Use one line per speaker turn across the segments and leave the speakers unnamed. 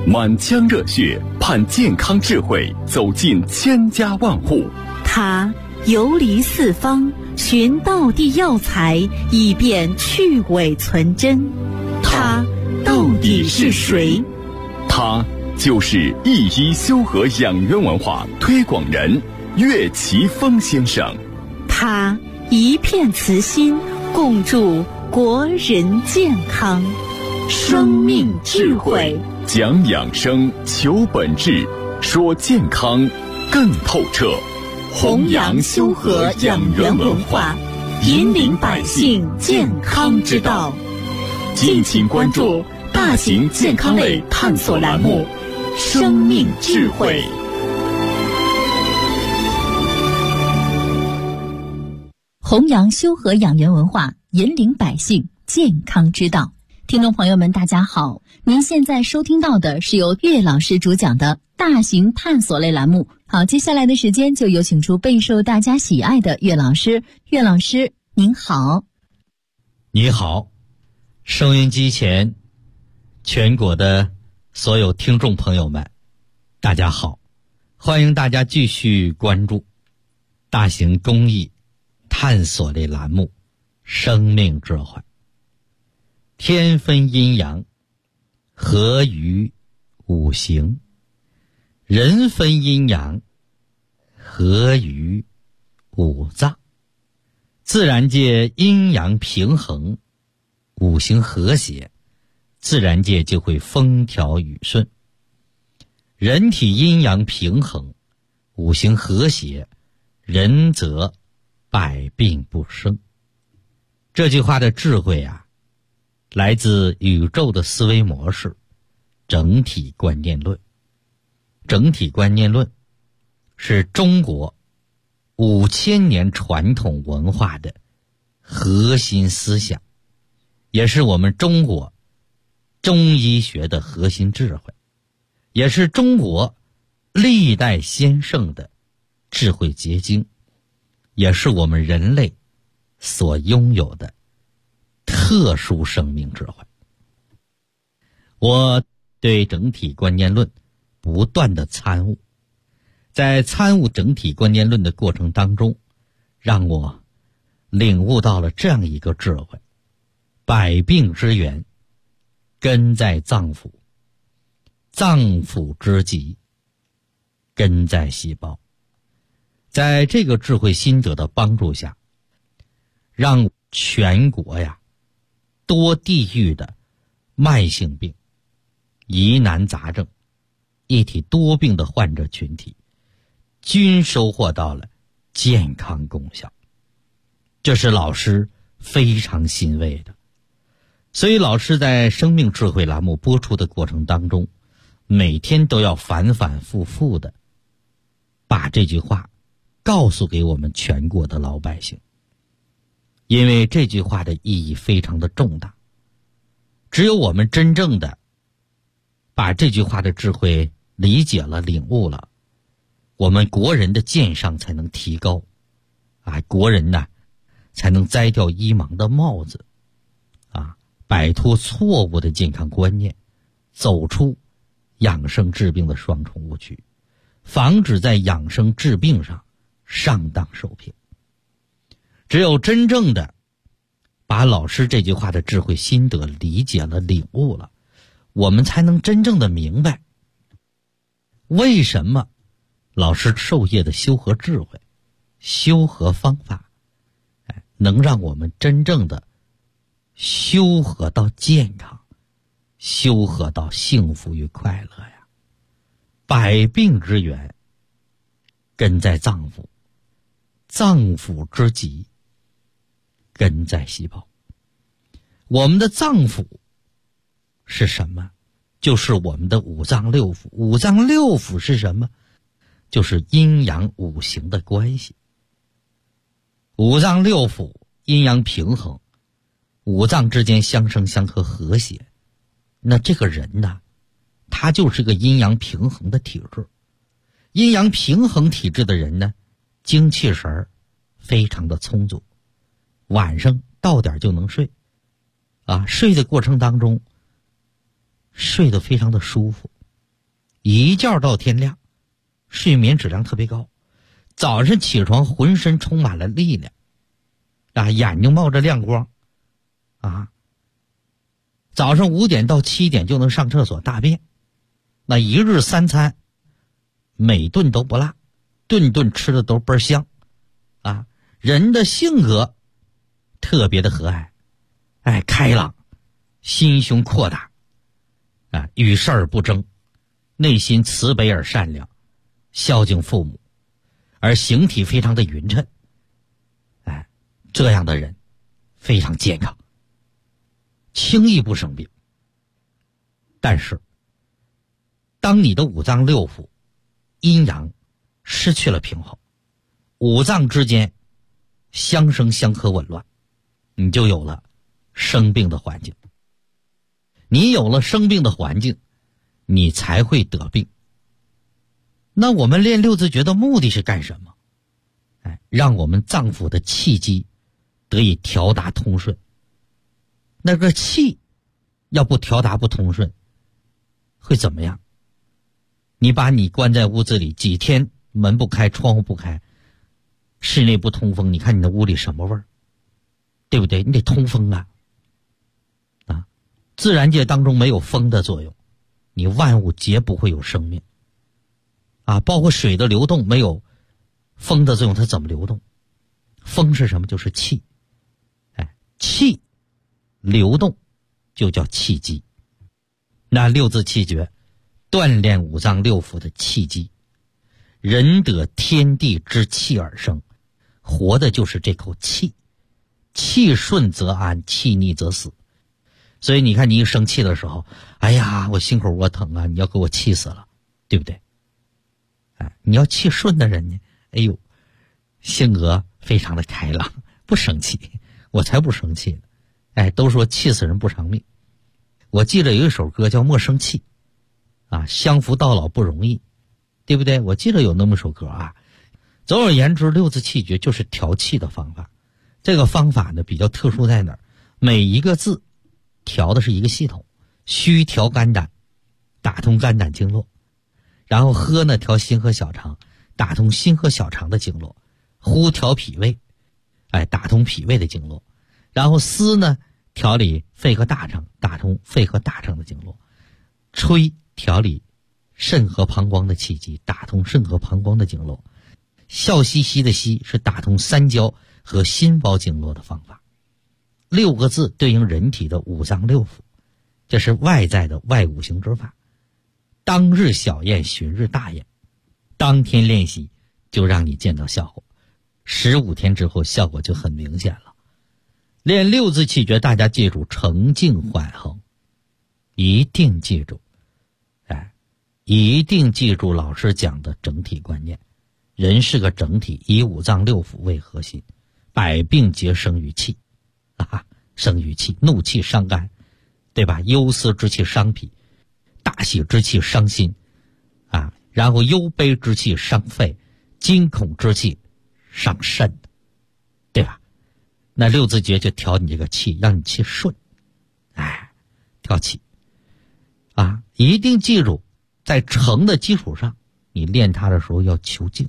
满腔热血盼健康智慧走进千家万户。
他游离四方，寻道地药材，以便去伪存真。他到底是谁？
他就是一一修和养元文化推广人岳奇峰先生。
他一片慈心，共筑国人健康。生命智慧，
讲养生，求本质，说健康更透彻。
弘扬修和养元文化，引领百姓健康之道。敬请关注大型健康类探索栏目《生命智慧》。
弘扬修和养元文化，引领百姓健康之道。听众朋友们，大家好，您现在收听到的是由岳老师主讲的大型探索类栏目。好，接下来的时间就有请出备受大家喜爱的岳老师。岳老师您好。
你好，收音机前全国的所有听众朋友们，大家好，欢迎大家继续关注大型公益探索类栏目《生命智慧》。天分阴阳，合于五行；人分阴阳，合于五脏。自然界阴阳平衡，五行和谐，自然界就会风调雨顺。人体阴阳平衡，五行和谐，人则百病不生。这句话的智慧啊，来自宇宙的思维模式，整体观念论。整体观念论是中国5000年传统文化的核心思想，也是我们中国中医学的核心智慧，也是中国历代先圣的智慧结晶，也是我们人类所拥有的特殊生命智慧。我对整体观念论不断的参悟，在参悟整体观念论的过程当中，让我领悟到了这样一个智慧：百病之源根在脏腑，脏腑之疾根在细胞。在这个智慧心得的帮助下，让全国呀多地域的慢性病、疑难杂症、一体多病的患者群体均收获到了健康功效，这是老师非常欣慰的。所以老师在生命智慧栏目播出的过程当中，每天都要反反复复的把这句话告诉给我们全国的老百姓，因为这句话的意义非常的重大。只有我们真正的把这句话的智慧理解了、领悟了，我们国人的健上才能提高啊，国人呢才能摘掉医盲的帽子啊，摆脱错误的健康观念，走出养生治病的双重误区，防止在养生治病上上当受骗。只有真正的把老师这句话的智慧心得理解了、领悟了，我们才能真正的明白为什么老师授业的修和智慧、修和方法能让我们真正的修和到健康，修和到幸福与快乐呀。百病之源根在脏腑，脏腑之疾根在细胞。我们的脏腑是什么？就是我们的五脏六腑。五脏六腑是什么？就是阴阳五行的关系。五脏六腑阴阳平衡，五脏之间相生相克和谐，那这个人呢，他就是个阴阳平衡的体质。阴阳平衡体质的人呢，精气神非常的充足，晚上到点就能睡啊，睡的过程当中睡得非常的舒服一觉到天亮，睡眠质量特别高，早上起床浑身充满了力量啊，眼睛冒着亮光啊，早上5点到7点就能上厕所大便，那一日3餐每顿都不落，顿顿吃的都倍儿香啊，人的性格特别的和蔼，开朗，心胸阔大啊，与世而不争，内心慈悲而善良，孝敬父母，而形体非常的匀称，这样的人非常健康，轻易不生病。但是当你的五脏六腑阴阳失去了平衡，五脏之间相生相克紊乱，你就有了生病的环境。你有了生病的环境，你才会得病。那我们练六字诀的目的是干什么？让我们脏腑的气机得以调达通顺。那个气要不调达不通顺，会怎么样？你把你关在屋子里几天，门不开，窗户不开，室内不通风，你看你的屋里什么味儿？对不对？你得通风啊！自然界当中没有风的作用，你万物皆不会有生命啊！包括水的流动没有风的作用，它怎么流动？风是什么？就是气。气流动就叫气机。那六字气诀锻炼五脏六腑的气机，人得天地之气而生，活的就是这口气。气顺则安，气逆则死。所以你看，你一生气的时候，哎呀，我心口窝疼啊，你要给我气死了，对不对？你要气顺的人呢，哎呦，性格非常的开朗，不生气，我才不生气呢。都说气死人不偿命。我记得有一首歌叫《莫生气》啊，相扶到老不容易，对不对？我记得有那么首歌啊。总而言之，六字气诀就是调气的方法。这个方法呢比较特殊在哪儿？每一个字调的是一个系统，虚调肝胆，打通肝胆经络；然后喝呢调心和小肠，打通心和小肠的经络；呼调脾胃，打通脾胃的经络；然后思呢调理肺和大肠，打通肺和大肠的经络；吹调理肾和膀胱的气机，打通肾和膀胱的经络；笑嘻嘻的嘻是打通三焦和心包经络的方法。6个字对应人体的五脏六腑，这是外在的外五行之法。当日小验，旬日大验，当天练习就让你见到效果，15天之后效果就很明显了。练六字气诀，大家记住澄静缓衡，一定记住，一定记住老师讲的整体观念。人是个整体，以五脏六腑为核心，百病皆生于气生于气，怒气伤肝，对吧？忧思之气伤脾，大喜之气伤心然后忧悲之气伤肺，惊恐之气伤肾，对吧？那六字诀就调你这个气，让你气顺，调气一定记住，在诚的基础上，你练它的时候要求静，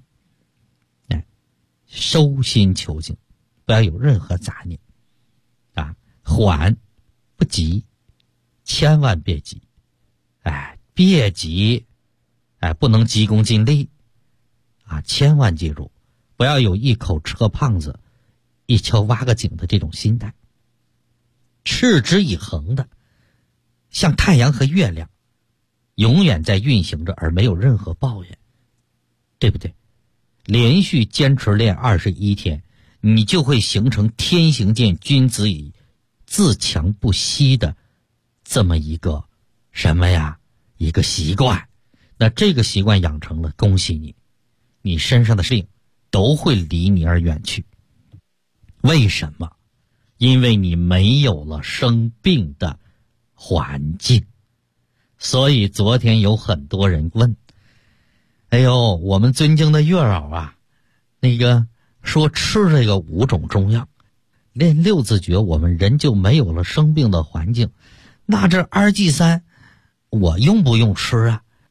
收心求静，不要有任何杂念缓不急，千万别急，别急，不能急功近利千万记住，不要有一口吃个胖子，一锹挖个井的这种心态，持之以恒的，像太阳和月亮，永远在运行着，而没有任何抱怨，对不对？连续坚持练21天，你就会形成天行健，君子以自强不息的这么一个什么呀？一个习惯。那这个习惯养成了，恭喜你，你身上的病都会离你而远去。为什么？因为你没有了生病的环境。所以昨天有很多人问，哎呦，我们尊敬的月老那个说吃这个5种中药，练六字诀，我们人就没有了生病的环境。那这2G3我用不用吃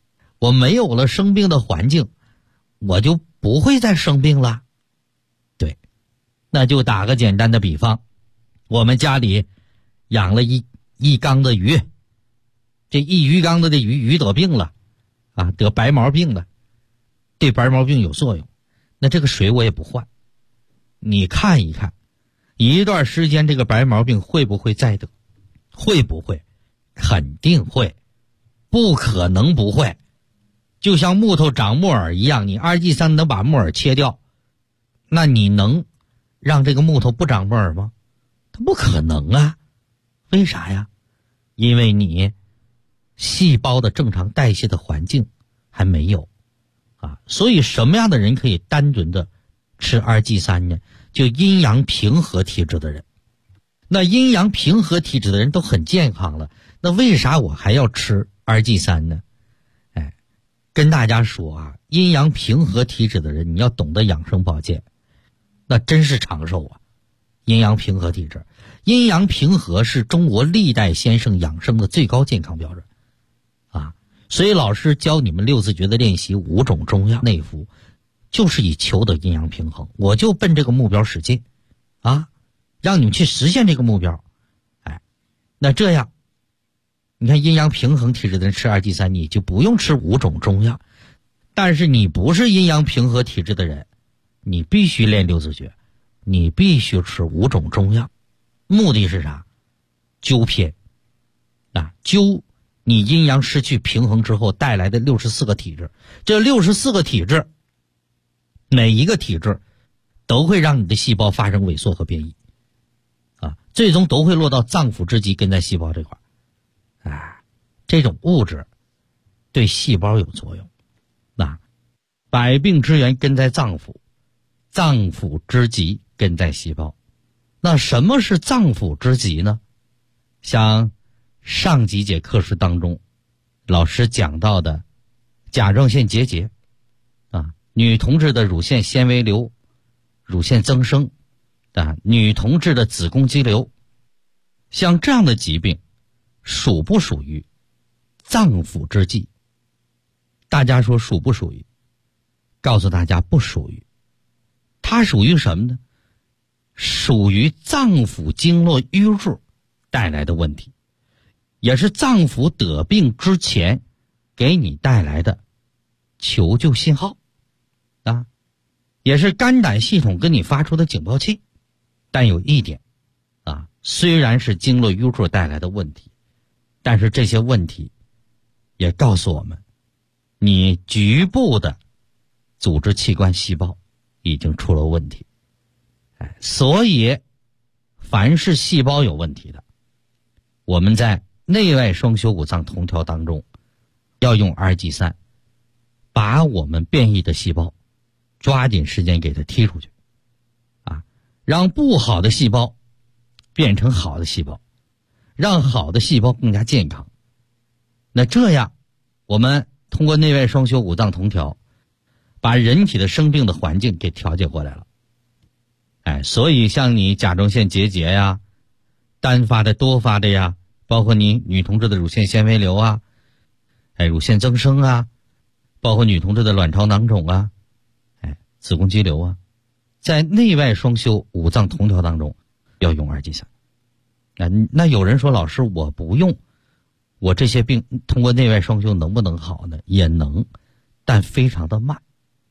我没有了生病的环境，我就不会再生病了。对，那就打个简单的比方，我们家里养了一缸的鱼，这一鱼缸的鱼得病了啊，得白毛病了，对白毛病有作用，那这个水我也不换。你看一看，一段时间这个白毛病会不会再得？会不会？肯定会，不可能不会。就像木头长木耳一样，你2G3能把木耳切掉，那你能让这个木头不长木耳吗？它不可能啊。为啥呀？因为你细胞的正常代谢的环境还没有啊。所以什么样的人可以单纯的吃2G3呢？就阴阳平和体质的人。那阴阳平和体质的人都很健康了，那为啥我还要吃2G3呢？跟大家说啊，阴阳平和体质的人，你要懂得养生保健，那真是长寿啊。阴阳平和体质，阴阳平和是中国历代先生养生的最高健康标准啊。所以老师教你们6字诀的练习5种中药内服，就是以求得阴阳平衡，我就奔这个目标使劲啊，让你们去实现这个目标。那这样你看阴阳平衡体质的人吃2G3，你就不用吃5种中药。但是你不是阴阳平和体质的人，你必须练6字诀，你必须吃5种中药。目的是啥？纠偏纠你阴阳失去平衡之后带来的64个体质。这64个体质，每一个体质都会让你的细胞发生萎缩和变异最终都会落到脏腑之极根在细胞这块。这种物质对细胞有作用。百病之源根在脏腑，脏腑之极根在细胞。那什么是脏腑之极呢？像上几节课时当中老师讲到的甲状腺结节女同志的乳腺纤维瘤、乳腺增生女同志的子宫肌瘤，像这样的疾病属不属于脏腑之疾？大家说属不属于？告诉大家不属于。它属于什么呢？属于脏腑经络淤滞带来的问题，也是脏腑得病之前给你带来的求救信号也是肝胆系统跟你发出的警报器。但有一点虽然是经络淤滞带来的问题，但是这些问题也告诉我们，你局部的组织器官细胞已经出了问题。所以凡是细胞有问题的，我们在内外双修五脏同调当中要用2G3把我们变异的细胞抓紧时间给它踢出去让不好的细胞变成好的细胞，让好的细胞更加健康。那这样我们通过内外双修五脏同调，把人体的生病的环境给调节过来了。所以像你甲状腺结节呀，单发的多发的呀，包括你女同志的乳腺纤维瘤乳腺增生包括女同志的卵巢囊肿子宫肌瘤在内外双修五脏同调当中要用2G3。那有人说老师我不用，我这些病通过内外双修能不能好呢？也能，但非常的慢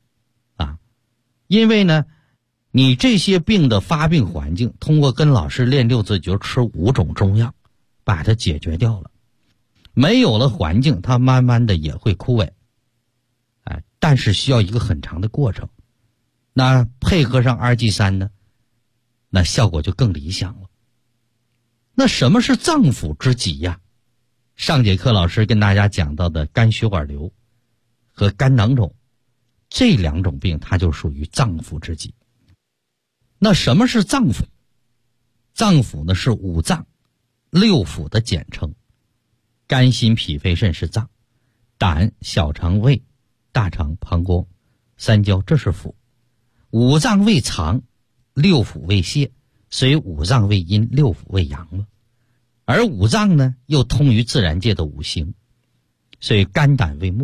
因为呢你这些病的发病环境通过跟老师练6字诀吃5种中药把它解决掉了，没有了环境它慢慢的也会枯萎但是需要一个很长的过程。那配合上2G3呢，那效果就更理想了。那什么是脏腑之疾呀？上节课老师跟大家讲到的肝血管瘤和肝囊肿，这2种病它就属于脏腑之疾。那什么是脏腑？脏腑呢是5脏6腑的简称，肝心脾肺肾是脏，胆小肠胃大肠膀胱三焦这是腑。5脏为藏，6腑为泄，所以5脏为阴，6腑为阳了。而5脏呢又通于自然界的5行，所以肝胆为木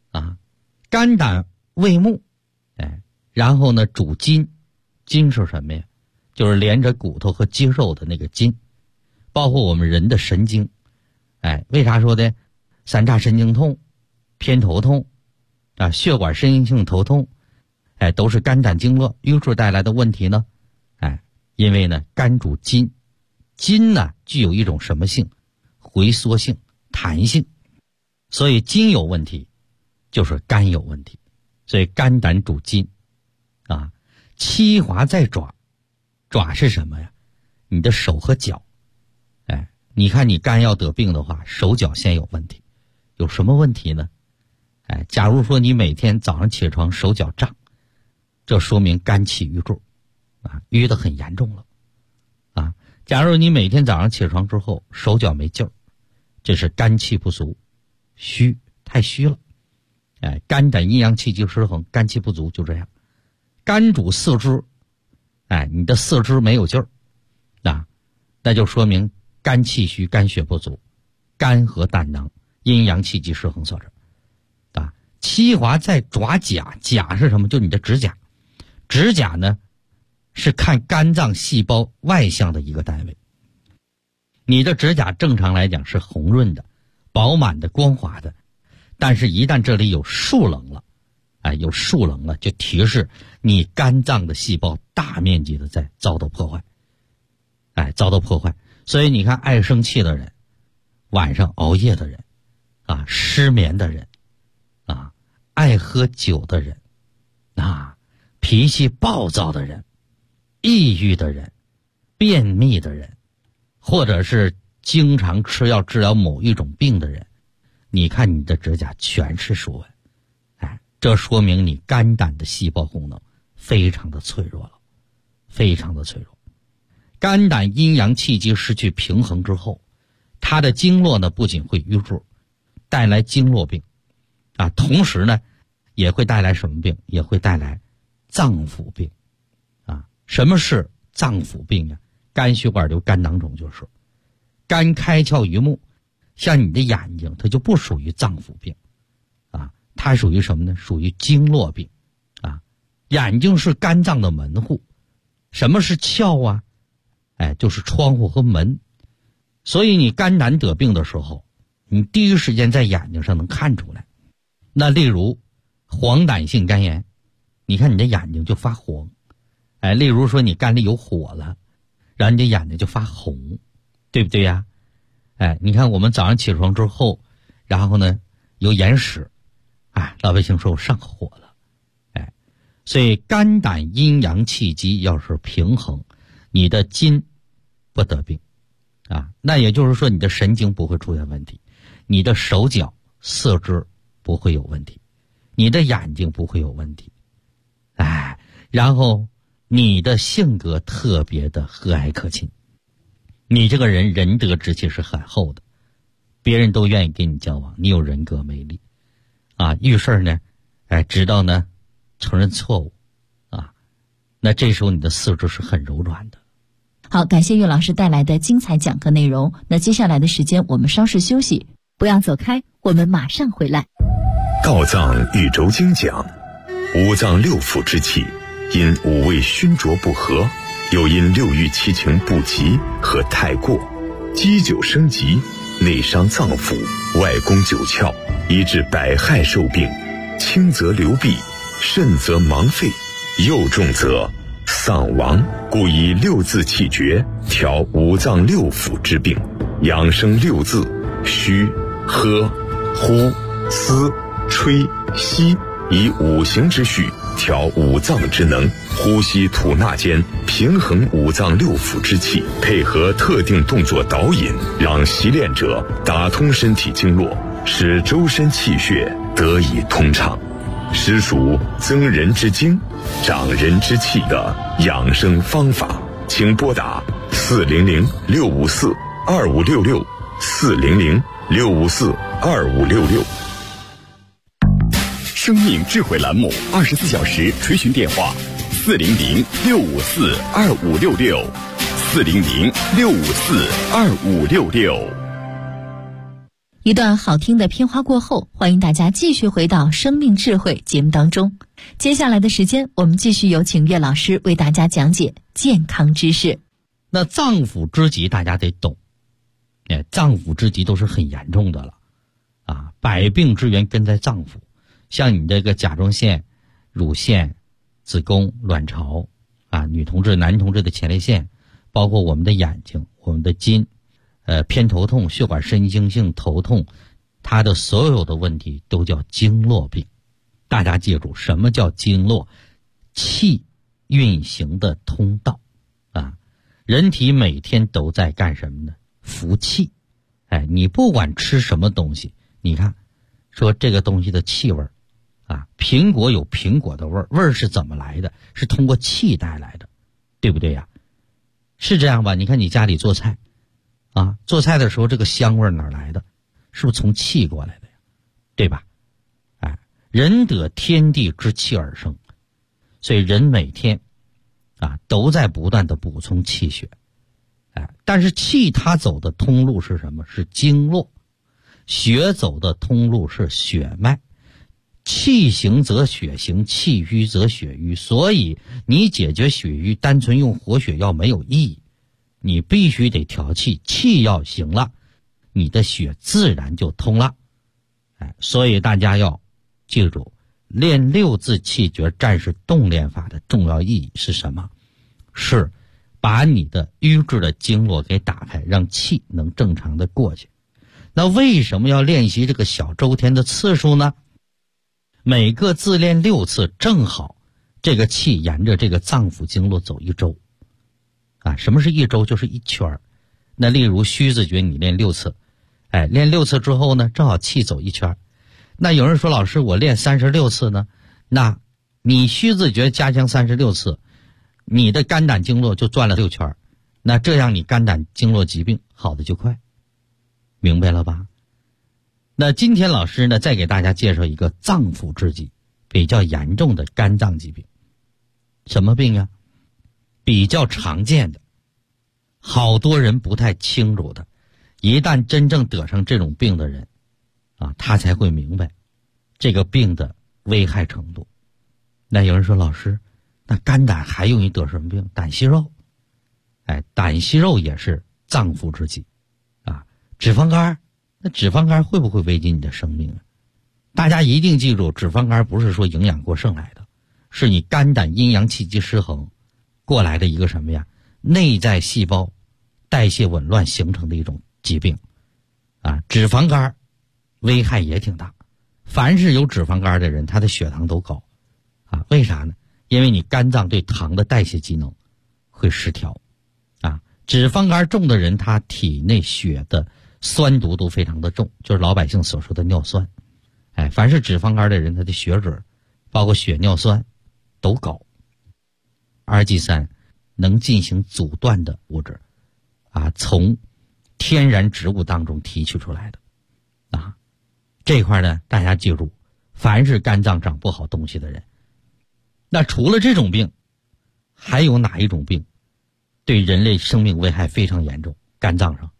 啊。肝胆胃目，然后呢主筋，筋是什么呀？就是连着骨头和肌肉的那个筋，包括我们人的神经。为啥说的三叉神经痛、偏头痛啊、血管神经性头痛，都是肝胆经络瘀滞带来的问题呢？因为呢肝主筋，筋呢具有一种什么性？回缩性、弹性，所以筋有问题就是肝有问题。所以肝胆主筋啊。七华在爪，爪是什么呀？你的手和脚。你看你肝要得病的话，手脚先有问题。有什么问题呢？假如说你每天早上起床手脚胀，这说明肝气郁滞啊，淤得很严重了啊。假如你每天早上起床之后手脚没劲儿，这是肝气不足，虚，太虚了。肝胆阴阳气机失衡，肝气不足，就这样。肝主四肢，你的四肢没有劲儿，那就说明肝气虚，肝血不足，肝和胆囊阴阳气机失衡所致。七华在爪甲，甲是什么？就你的指甲。指甲呢是看肝脏细胞外向的一个单位。你的指甲正常来讲是红润的、饱满的、光滑的，但是一旦这里有竖棱了，就提示你肝脏的细胞大面积的在遭到破坏，所以你看，爱生气的人，晚上熬夜的人，失眠的人，爱喝酒的人，脾气暴躁的人，抑郁的人，便秘的人，或者是经常吃药治疗某一种病的人，你看你的指甲全是竖纹，这说明你肝胆的细胞功能非常的脆弱了，非常的脆弱。肝胆阴阳气机失去平衡之后，它的经络呢不仅会瘀滞，带来经络病同时呢也会带来什么病？也会带来脏腑病什么是脏腑病呀？肝血管瘤、肝囊肿就是肝开窍于目，像你的眼睛它就不属于脏腑病它属于什么呢？属于经络病眼睛是肝脏的门户。什么是窍啊？就是窗户和门。所以你肝胆得病的时候，你第一时间在眼睛上能看出来。那例如黄疸性肝炎，你看你的眼睛就发黄。例如说你肝里有火了，然后你的眼睛就发红，对不对呀？你看我们早上起床之后，然后呢有眼屎，老百姓说我上火了。所以肝胆阴阳气机要是平衡，你的筋不得病那也就是说你的神经不会出现问题，你的手脚四肢不会有问题，你的眼睛不会有问题，然后你的性格特别的和蔼可亲，你这个人仁德之气是很厚的，别人都愿意跟你交往，你有人格魅力遇事呢知道呢承认错误那这时候你的四肢是很柔软的。
好，感谢岳老师带来的精彩讲课内容。那接下来的时间我们稍事休息，不要走开，我们马上回来。
道藏宇宙经讲，五脏六腑之气因五味熏浊不和，又因六欲七情不及和太过，积久生疾，内伤脏腑，外攻九窍，以致百害受病，轻则流弊，甚则盲废，又重则丧亡。故以六字气诀调五脏六腑之病，养生六字：虚、喝、呼、思、吹、吸，以五行之序调五脏之能，呼吸吐纳间平衡五脏六腑之气，配合特定动作导引，让习练者打通身体经络，使周身气血得以通畅，实属增人之精、长人之气的养生方法。请拨打400-654-2566 400-654-2566。生命智慧栏目24小时垂询电话400-654-2566 400-654-2566。
一段好听的片花过后，欢迎大家继续回到生命智慧节目当中。接下来的时间，我们继续有请岳老师为大家讲解健康知识。
那脏腑之疾大家得懂，脏腑之疾都是很严重的了啊，百病之源根在脏腑。像你这个甲状腺、乳腺、子宫、卵巢啊，女同志、男同志的前列腺，包括我们的眼睛、我们的筋，偏头痛、血管神经性头痛，它的所有的问题都叫经络病。大家记住，什么叫经络？气运行的通道啊。人体每天都在干什么呢？服气。你不管吃什么东西，你看说这个东西的气味啊，苹果有苹果的味儿，味儿是怎么来的？是通过气带来的，对不对呀？是这样吧？你看你家里做菜啊，做菜的时候这个香味哪来的？是不是从气过来的呀？对吧？人得天地之气而生，所以人每天啊都在不断的补充气血。但是气它走的通路是什么？是经络。血走的通路是血脉。气行则血行，气瘀则血瘀。所以你解决血瘀单纯用活血药没有意义，你必须得调气，气要行了，你的血自然就通了。所以大家要记住，练六字气绝战士动练法的重要意义是什么？是把你的瘀滞的经络给打开，让气能正常的过去。那为什么要练习这个小周天的次数呢？每个自练6次，正好这个气沿着这个脏腑经络走1周。什么是1周？就是1圈。那例如虚字诀你练6次，练6次之后呢，正好气走1圈。那有人说老师我练36次呢，那你虚字诀加强36次，你的肝胆经络就转了6圈，那这样你肝胆经络疾病好的就快，明白了吧？那今天老师呢再给大家介绍一个脏腑之疾，比较严重的肝脏疾病。什么病啊？比较常见的，好多人不太清楚的，一旦真正得上这种病的人他才会明白这个病的危害程度。那有人说老师，那肝胆还容易得什么病？胆息肉。胆息肉也是脏腑之疾脂肪肝，那脂肪肝会不会危及你的生命啊？大家一定记住，脂肪肝不是说营养过剩来的，是你肝胆阴阳气机失衡过来的一个什么呀？内在细胞代谢紊乱形成的一种疾病脂肪肝危害也挺大。凡是有脂肪肝的人，他的血糖都高为啥呢？因为你肝脏对糖的代谢机能会失调脂肪肝重的人，他体内血的酸度都非常的重，就是老百姓所说的尿酸。凡是脂肪肝的人，他的血脂包括血尿酸都高。RG3能进行阻断的物质从天然植物当中提取出来的这块呢大家记住，凡是肝脏长不好东西的人，那除了这种病，还有哪一种病对人类生命危害非常严重？肝脏上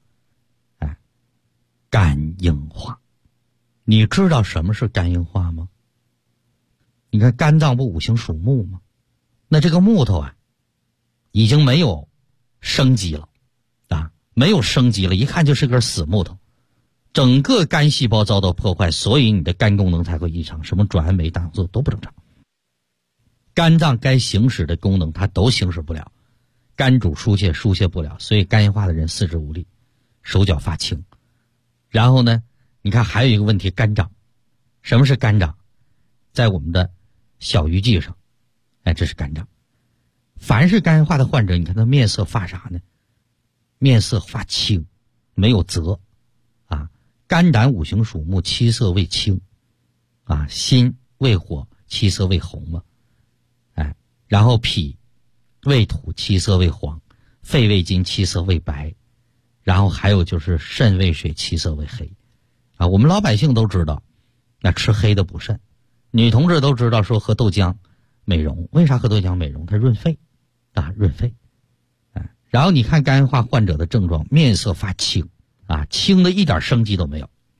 肝硬化。你知道什么是肝硬化吗？你看肝脏不5行属木吗？那这个木头已经没有生机了没有生机了，一看就是根死木头，整个肝细胞遭到破坏，所以你的肝功能才会异常，什么转氨酶、胆固醇都不正常。肝脏该行使的功能它都行使不了，肝主疏泄，疏泄不了，所以肝硬化的人四肢无力，手脚发青。然后呢，你看还有一个问题，肝长。什么是肝长？在我们的小鱼际上这是肝长。凡是肝硬化的患者，你看他面色发啥呢？面色发青，没有泽肝胆5行属木，七色为青心为火，七色为红嘛然后脾为土，七色为黄，肺为金，七色为白，然后还有就是肾为水，七色为黑我们老百姓都知道那吃黑的补肾，女同志都知道说喝豆浆美容。为啥喝豆浆美容？它润肺润肺然后你看肝硬化患者的症状，面色发青青的一点生机都没有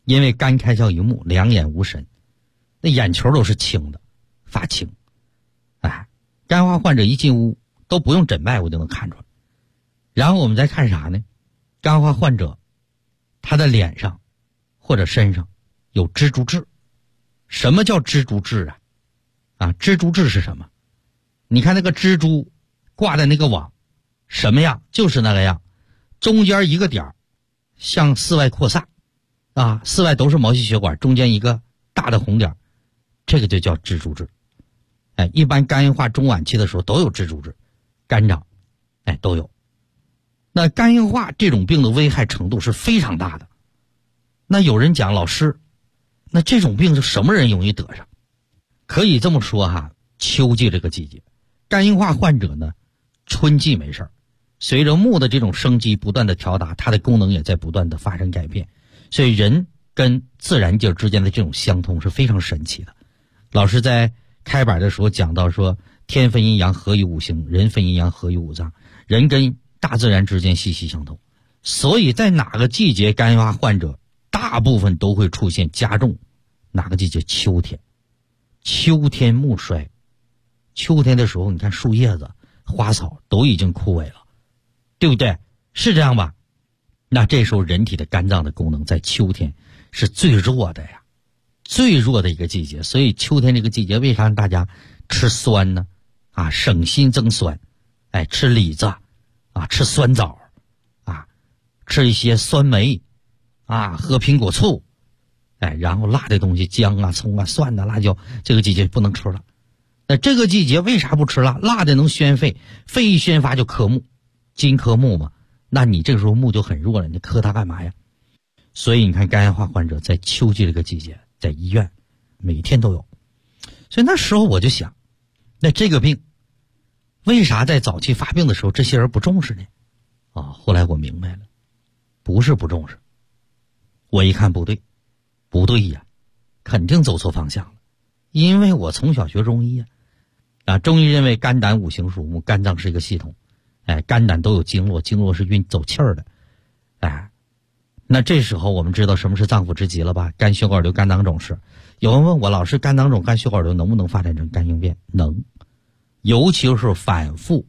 因为肝开窍于目，两眼无神，那眼球都是青的，发青。哎，肝化患者一进屋都不用诊脉我就能看出来。然后我们再看啥呢？肝化患者他的脸上或者身上有蜘蛛痣。什么叫蜘蛛痣啊？蜘蛛痣是什么？你看那个蜘蛛挂在那个网什么样？就是那个样，中间一个点向四外扩散啊，四外都是毛细血管，中间一个大的红点，这个就叫蜘蛛痣。哎，一般肝硬化中晚期的时候都有蜘蛛痣，肝长，哎都有。那肝硬化这种病的危害程度是非常大的。那有人讲，老师，那这种病是什么人容易得上？可以这么说哈，秋季这个季节，肝硬化患者呢，春季没事儿，随着目的这种生机不断的调达，它的功能也在不断的发生改变，所以人跟自然界之间的这种相通是非常神奇的。老师在开板的时候讲到说，天分阴阳合于五行，人分阴阳合于五脏，人跟大自然之间息息相通。所以在哪个季节肝硬化患者大部分都会出现加重？哪个季节？秋天。秋天木衰，秋天的时候你看树叶子花草都已经枯萎了，对不对？是这样吧？那这时候人体的肝脏的功能在秋天是最弱的呀，最弱的一个季节。所以秋天这个季节为啥让大家吃酸呢？啊，省心增酸。哎，吃李子啊，吃酸枣啊，吃一些酸梅啊，喝苹果醋，哎，然后辣的东西，姜啊、葱啊、蒜啊、辣椒，这个季节不能吃了。那这个季节为啥不吃辣？辣的能宣肺，肺一宣发就克木，金克木嘛，那你这个时候木就很弱了，你克它干嘛呀？所以你看肝硬化患者在秋季这个季节在医院每天都有。所以那时候我就想，那这个病为啥在早期发病的时候这些人不重视呢？啊，后来我明白了，不是不重视。我一看不对呀，肯定走错方向了。因为我从小学中医啊，中医认为肝胆五行属木，肝脏是一个系统，哎，肝胆都有经络，经络是运走气儿的，哎，那这时候我们知道什么是脏腑之疾了吧？肝血管瘤、肝囊肿是。有人问我，老师，肝囊肿、肝血管瘤能不能发展成肝硬变？能，尤其是反复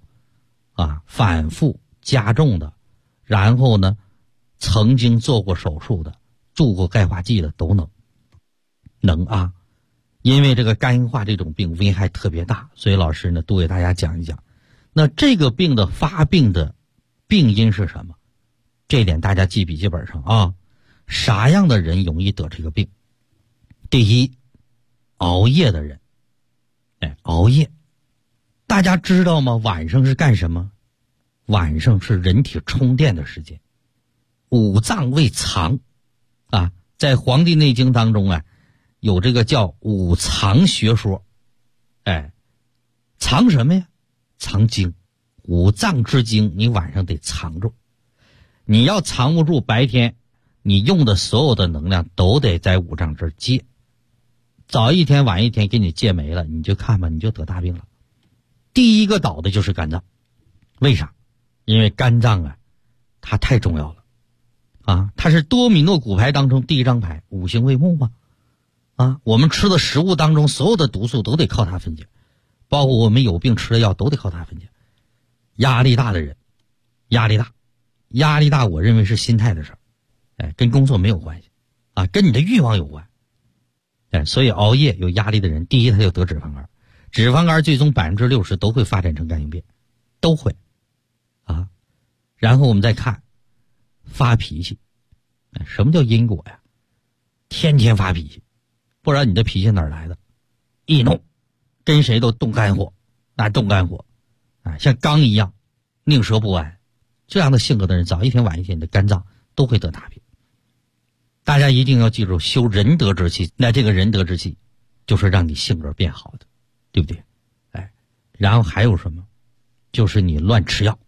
加重的，然后呢，曾经做过手术的，注过钙化剂的都能啊。因为这个肝硬化这种病危害特别大，所以老师呢多给大家讲一讲。那这个病的发病的病因是什么？这点大家记笔记本上啊。啥样的人容易得这个病？第一，熬夜的人。哎，熬夜，大家知道吗？晚上是干什么？晚上是人体充电的时间。五脏为藏啊，在《黄帝内经》当中啊，有这个叫五藏学说。哎，藏什么呀？藏精，五脏之精你晚上得藏住。你要藏不住，白天你用的所有的能量都得在五脏这儿借，早一天晚一天给你借没了，你就看吧，你就得大病了。第一个倒的就是肝脏。为啥？因为肝脏啊它太重要了啊，它是多米诺骨牌当中第一张牌，五行为木嘛啊，我们吃的食物当中所有的毒素都得靠它分解，包括我们有病吃的药都得靠它分解。压力大的人，压力大我认为是心态的事儿，哎，跟工作没有关系啊，跟你的欲望有关。哎，所以熬夜有压力的人，第一他就得脂肪肝，脂肪肝最终60%都会发展成肝硬变，都会啊。然后我们再看发脾气，哎，什么叫因果呀？天天发脾气，不然你的脾气哪儿来的？易怒，跟谁都动肝火，动肝火啊，像刚一样宁折不弯，这样的性格的人，早一天晚一天你的肝脏都会得大病。大家一定要记住，修仁德之气，那这个仁德之气就是让你性格变好的，对不对？哎，然后还有什么？就是你乱吃药，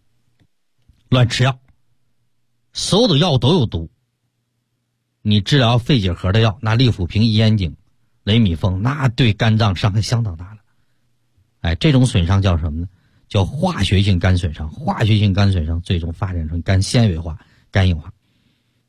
所有的药都有毒。你治疗肺结核的药，那利辅平、益烟肼、雷米风，那对肝脏伤害相当大了。哎，这种损伤叫什么呢？叫化学性肝损伤。化学性肝损伤最终发展成肝纤维化、肝硬化。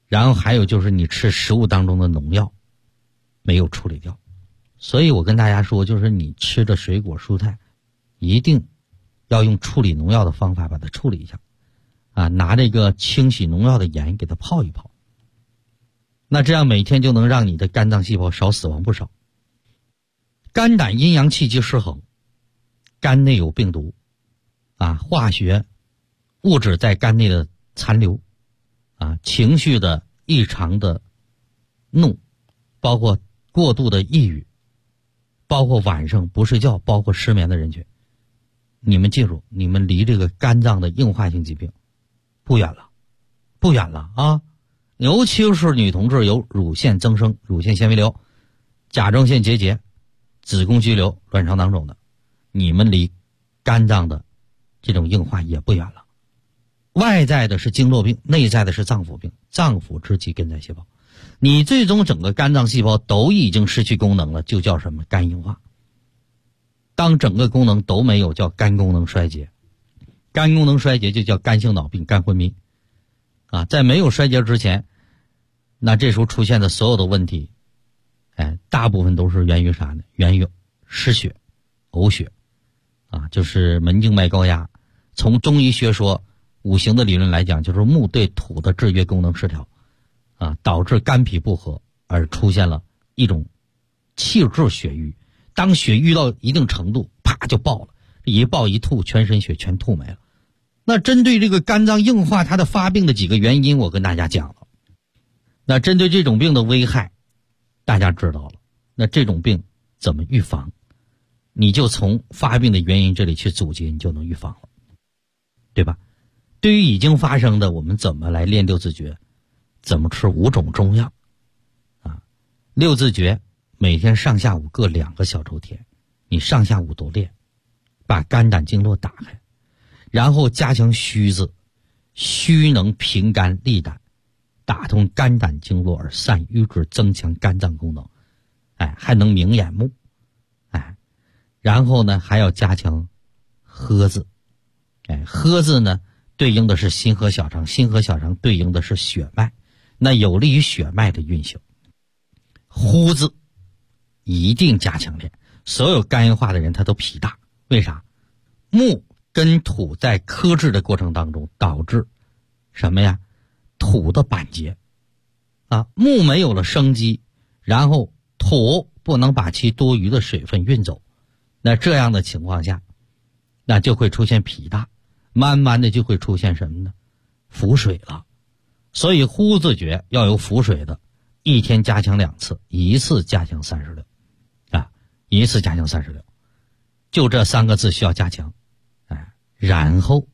然后还有就是你吃食物当中的农药没有处理掉。所以我跟大家说，就是你吃的水果蔬菜一定要用处理农药的方法把它处理一下啊，拿这个清洗农药的盐给它泡一泡，那这样每天就能让你的肝脏细胞少死亡不少。肝胆阴阳气机失衡，肝内有病毒啊，化学物质在肝内的残留啊，情绪的异常的怒，包括过度的抑郁，包括晚上不睡觉，包括失眠的人群，你们记住，你们离这个肝脏的硬化性疾病不远了啊！尤其是女同志有乳腺增生、乳腺纤维瘤、甲状腺结节、子宫肌瘤、卵巢囊肿的，你们离肝脏的这种硬化也不远了。外在的是经络病，内在的是脏腑病，脏腑之疾根在细胞。你最终整个肝脏细胞都已经失去功能了，就叫什么肝硬化。当整个功能都没有，叫肝功能衰竭。肝功能衰竭就叫肝性脑病、肝昏迷啊。在没有衰竭之前，那这时候出现的所有的问题，大部分都是源于啥呢？源于失血、呕血啊，就是门静脉高压。从中医学说五行的理论来讲，就是木对土的制约功能失调啊，导致肝脾不和，而出现了一种气滞血瘀。当血瘀到一定程度，啪就爆了，一爆一吐，全身血全吐没了。那针对这个肝脏硬化它的发病的几个原因，我跟大家讲了。那针对这种病的危害大家知道了，那这种病怎么预防？你就从发病的原因这里去阻截，你就能预防了，对吧？对于已经发生的，我们怎么来练六字诀？怎么吃5种中药啊？六字诀每天上下午各2个小周天，你上下午都练，把肝胆经络打开，然后加强虚字，虚能平肝利胆，打通肝胆经络而散瘀滞，增强肝脏功能，还能明眼目，然后呢还要加强喝字，喝字呢对应的是心和小肠，心和小肠对应的是血脉，那有利于血脉的运行。呼字一定加强练，所有肝硬化的人他都脾大，为啥？木跟土在克制的过程当中导致什么呀？土的板结啊，木没有了生机，然后土不能把其多余的水分运走，那这样的情况下，那就会出现脾大，慢慢的就会出现什么呢？腹水了。所以呼字诀要有腹水的，一天加强2次，一次加强36啊，一次加强36，就这3个字需要加强。然后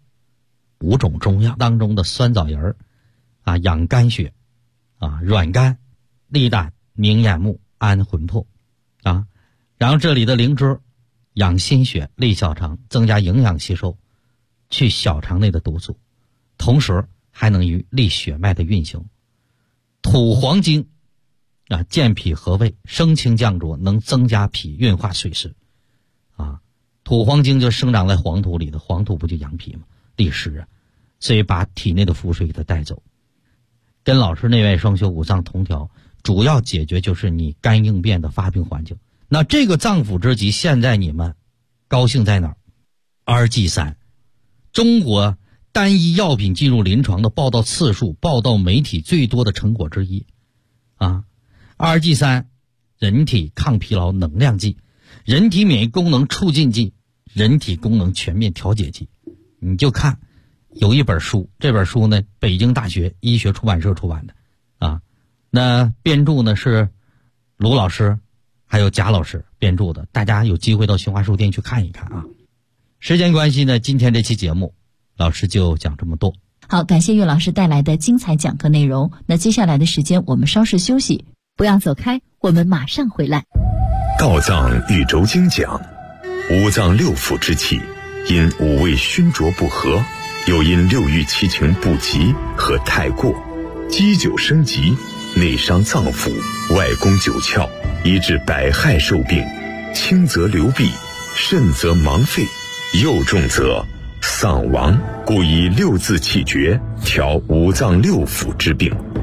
5种中药当中的酸枣仁啊，养肝血啊，软肝利胆明眼目安魂魄啊，然后这里的灵芝养心血利小肠，增加营养吸收，去小肠内的毒素，同时还能于利血脉的运行。土黄精啊，健脾和胃，升清降浊，能增加脾运化水湿啊。土黄精就生长在黄土里的，黄土不就养脾吗？利湿啊，所以把体内的腹水给它带走。跟老师内外双修五脏同调，主要解决就是你肝硬变的发病环境。那这个脏腑之疾，现在你们高兴在哪儿？RG3，中国单一药品进入临床的报道次数、报道媒体最多的成果之一啊。RG3，人体抗疲劳能量剂，人体免疫功能促进剂，人体功能全面调节剂。你就看有一本书，这本书呢北京大学医学出版社出版的啊，那编著呢是卢老师还有贾老师编著的，大家有机会到新华书店去看一看啊。时间关系呢，今天这期节目老师就讲这么多。
好，感谢岳老师带来的精彩讲课内容。那接下来的时间我们稍事休息，不要走开，我们马上回来。
道藏宇宙经讲，五脏六腑之气因五味熏灼不和，又因六欲七情不及和太过，积久生疾，内伤脏腑，外攻九窍，以致百害受病，轻则流弊，甚则盲废，又重则丧亡。故以6字气诀调五脏六腑之病。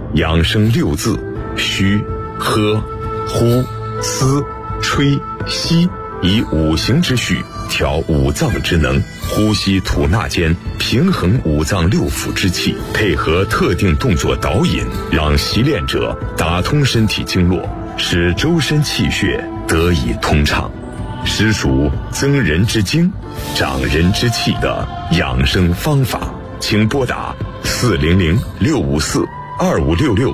养生6字：虚、喝、呼、思、吹、吸，以5行之序调5脏之能，呼吸吐纳间平衡5脏6腑之气，配合特定动作导引，让习练者打通身体经络，使周身气血得以通畅，实属增人之精、长人之气的养生方法。请拨打400-654-2566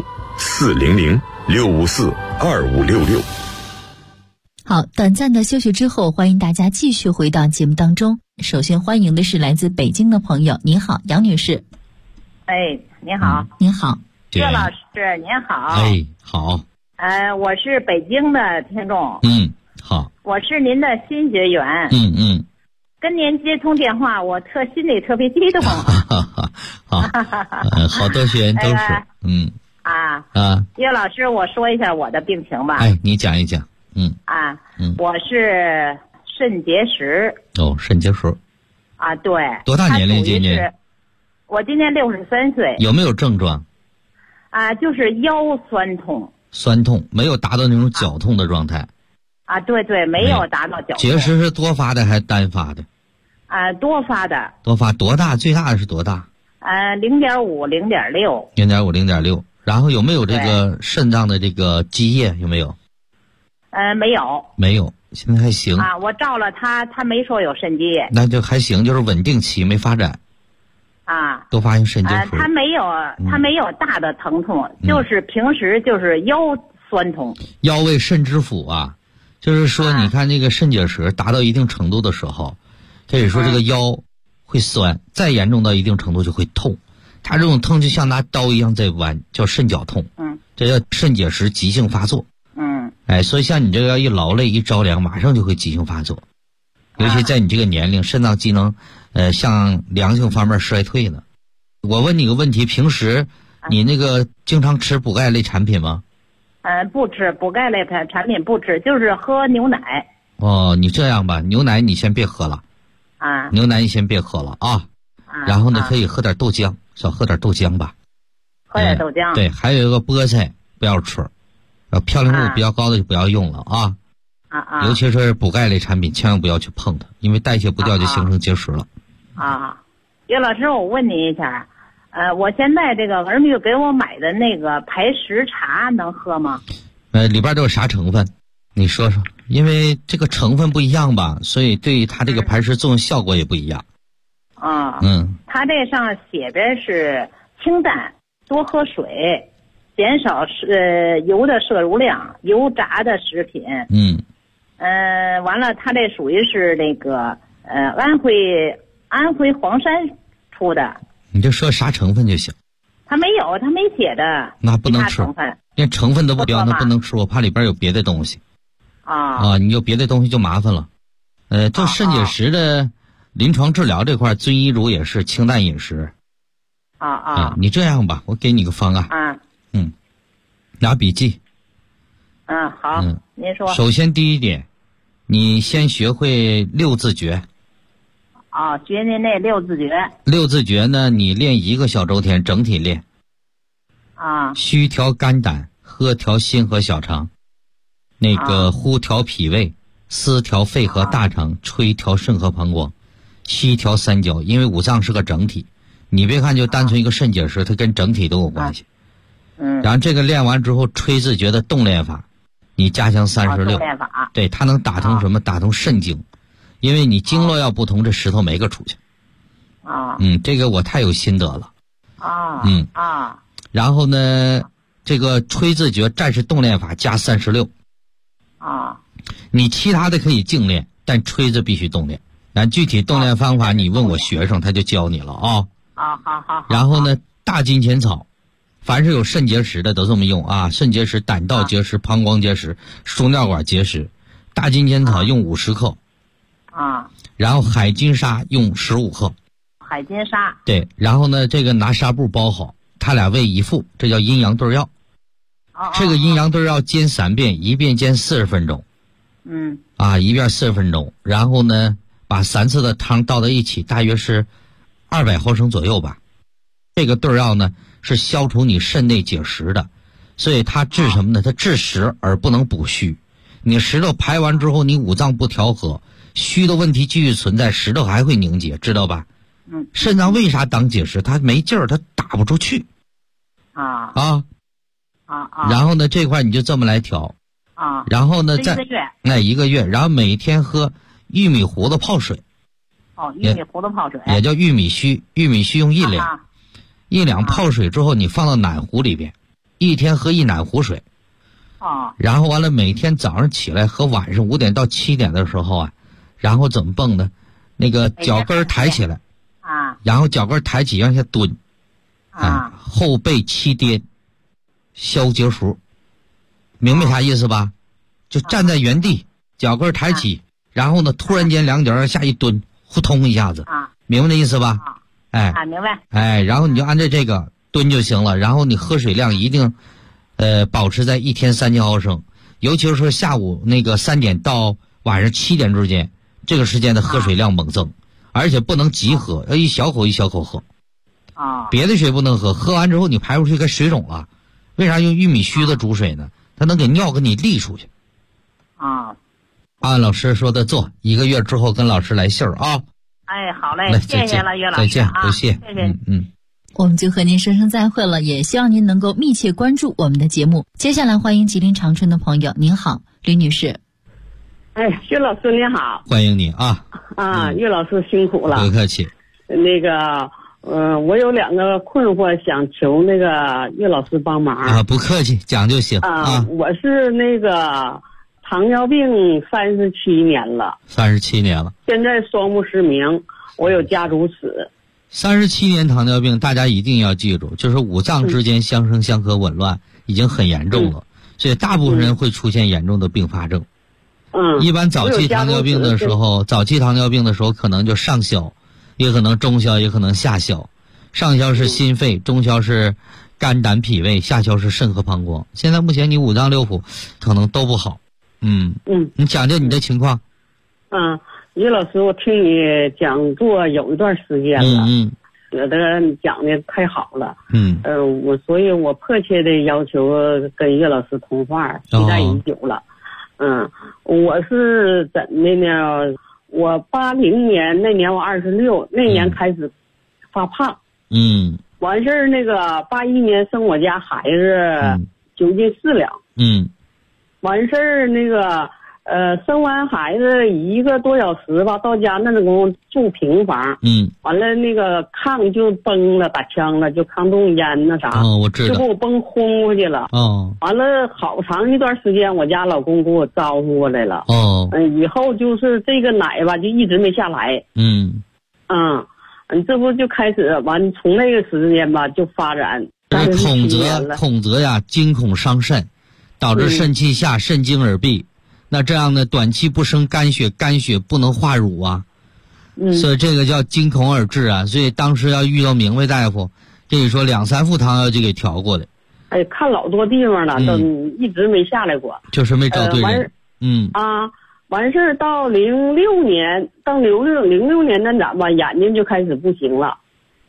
400-654-2566。
好，短暂的休息之后，欢迎大家继续回到节目当中。首先欢迎的是来自北京的朋友，您好，杨女士。
哎，您好。
您好。
岳老师您好。
哎，好。
我是北京的听众。
好。
我是您的新学员。跟您接通电话，我心里特别激动。
好，好多学员都是。
岳老师，我说一下我的病情吧。
哎，你讲一讲。
我是肾结石。
肾结石。
对。
多大年龄今年？
我今年63岁。
有没有症状？
就是腰酸痛。
酸痛，没有达到那种绞痛的状态。
对，没有达到绞痛。
结石是多发的还是单发的？
多发的。
多发多大？最大的是多大
？0.5、0.6。
0.5、0.6。然后有没有这个肾脏的这个积液？有没有？
没有。
没有，现在还行。
我照了他没说有肾积液。
那就还行，就是稳定期没发展。都发现肾结石。
他没有大的疼痛，就是平时就是腰酸痛。
腰为肾之府啊，就是说你看这个肾结石达到一定程度的时候，可以说这个腰会酸，再严重到一定程度就会痛。它这种痛就像拿刀一样在剜，叫肾绞痛。这叫肾结石急性发作。所以像你这个一劳累一着凉，马上就会急性发作。尤其在你这个年龄，肾脏机能向良性方面衰退了。我问你个问题，平时你那个经常吃补钙类产品吗？
不吃补钙类产品，不吃，就是喝牛奶。
你这样吧，牛奶你先别喝了。牛奶你先别喝了啊。然后呢，可以喝点豆浆，少喝点豆浆吧。
喝点豆浆。
对，还有一个菠菜不要吃，嘌呤度比较高的就不要用了啊。尤其是补钙类产品，千万不要去碰它，因为代谢不掉就形成结石了。
岳老师，我问您一下，我现在这个儿女给我买的那个排石茶能喝吗？
里边都有啥成分？你说说，因为这个成分不一样吧，所以对于它这个排石作用效果也不一样。
它这上写着是清淡，多喝水，减少油的摄入量，油炸的食品。完了，它这属于是那个安徽黄山出的。你
就说啥成分就行。
它没写的。
那不能吃，连成分都不标，那不能吃，我怕里边有别的东西。你有别的东西就麻烦了。做肾结石的临床治疗这块，遵医嘱也是清淡饮食。你这样吧，我给你个方案。拿笔记。
好。您说。
首先第一点，你先学会6字诀。
学您那6字诀。
6字诀呢，你练1个小周天，整体练。虚调肝胆，喝调心和小肠，那个呼调脾胃，思调肺和大肠，吹调肾和膀胱，吸调三焦。因为五脏是个整体，你别看就单纯一个肾结石，它跟整体都有关系。然后这个练完之后，吹字诀的动练法，你加强36。对，它能打通什么？打通肾经。因为你经络要不通，这石头没个出去。这个我太有心得了。然后呢，这个吹字诀战士动练法加36。你其他的可以静练，但吹字必须动练。具体动练方法你问我学生，他就教你了啊。
好。
然后呢，大金钱草，凡是有肾结石的都这么用啊。肾结石、胆道结石、膀胱结石、输尿管结石，大金钱草用50克。然后海金沙用15克。
海金沙。对，
然后呢，这个拿纱布包好，它俩为一副，这叫阴阳对药。这个阴阳对药煎3遍，一遍煎40分钟。一遍40分钟。然后呢，把3次的汤倒到一起，大约是200毫升左右吧。这个对药呢， 是消除你肾内结石的，所以它治什么呢？它治实而不能补虚。你石头排完之后，你五脏不调和，虚的问题继续存在，石头还会凝结，知道吧？肾脏为啥挡结石？它没劲儿，它打不出去。然后呢，这块你就这么来调。然后呢，再1个月，然后每天喝玉米糊的泡水。
玉米糊的泡水
也叫玉米须，玉米须用1两，1两泡水之后，你放到奶壶里边，1天喝1奶壶水。然后完了，每天早上起来和晚上5点到7点的时候啊，然后怎么蹦呢？那个脚跟抬起来，然后脚跟抬起往下蹲，后背7颠，消结束，明白啥意思吧？就站在原地，脚跟抬起，然后呢，突然间2脚下一蹲，呼通一下子，明白那意思吧？
明白。
然后你就按照这个蹲就行了，然后你喝水量一定保持在1天3千毫升，尤其是说下午那个3点到晚上7点之间，这个时间的喝水量猛增，而且不能急喝，要一小口一小口喝。别的水不能喝，喝完之后你排出去该水肿了。为啥用玉米须的煮水呢？它能给尿给你沥出去。按老师说的做，1个月之后跟老师来信儿啊。
好嘞，谢谢了，岳老师。
再见，不谢。
谢谢。
我们就和您说声再会了，也希望您能够密切关注我们的节目。接下来欢迎吉林长春的朋友，您好，吕女士。
岳老师您好。
欢迎你啊。
岳老师辛苦了。
不客气。
那个我有2个困惑，想求那个岳老师帮忙。
不客气，讲就行。
我是那个糖尿病37年了。
37年了。
现在双目失明，我有家族史。
37年糖尿病，大家一定要记住，就是五脏之间相生相克紊乱，已经很严重了，所以大部分人会出现严重的并发症。一般早期糖尿病的时候，可能就上消，也可能中消，也可能下消。上消是心肺，中消是肝胆脾胃，下消是肾和膀胱。现在目前你五脏六腑可能都不好。你讲讲你的情况。
岳老师，我听你讲座有一段时间了，觉得你讲的太好了，所以我迫切的要求跟岳老师通话，期待已久了。我是怎的呢？我80年那年我26，那年开始发胖，完事儿那个81年生我家孩子9斤4两，完事儿那个。生完孩子1个多小时吧，到家那种住平房，完了那个炕就崩了，打枪了，就炕洞烟那啥，
我知道，
就给我崩轰过去了。完了好长一段时间，我家老公给我招呼过来了。以后就是这个奶吧，就一直没下来。这不就开始完，从那个时间吧就发展。
恐则呀，惊恐伤肾，导致肾气下，肾精而闭。那这样呢，短期不生肝血，肝血不能化乳啊，所以这个叫惊恐而治啊。所以当时要遇到明白大夫，跟你说2、3副汤药就给调过来。
看老多地方了，都一直没下来过，
就是没找对人。
完事儿到06年，到06年那咋吧，眼睛就开始不行了，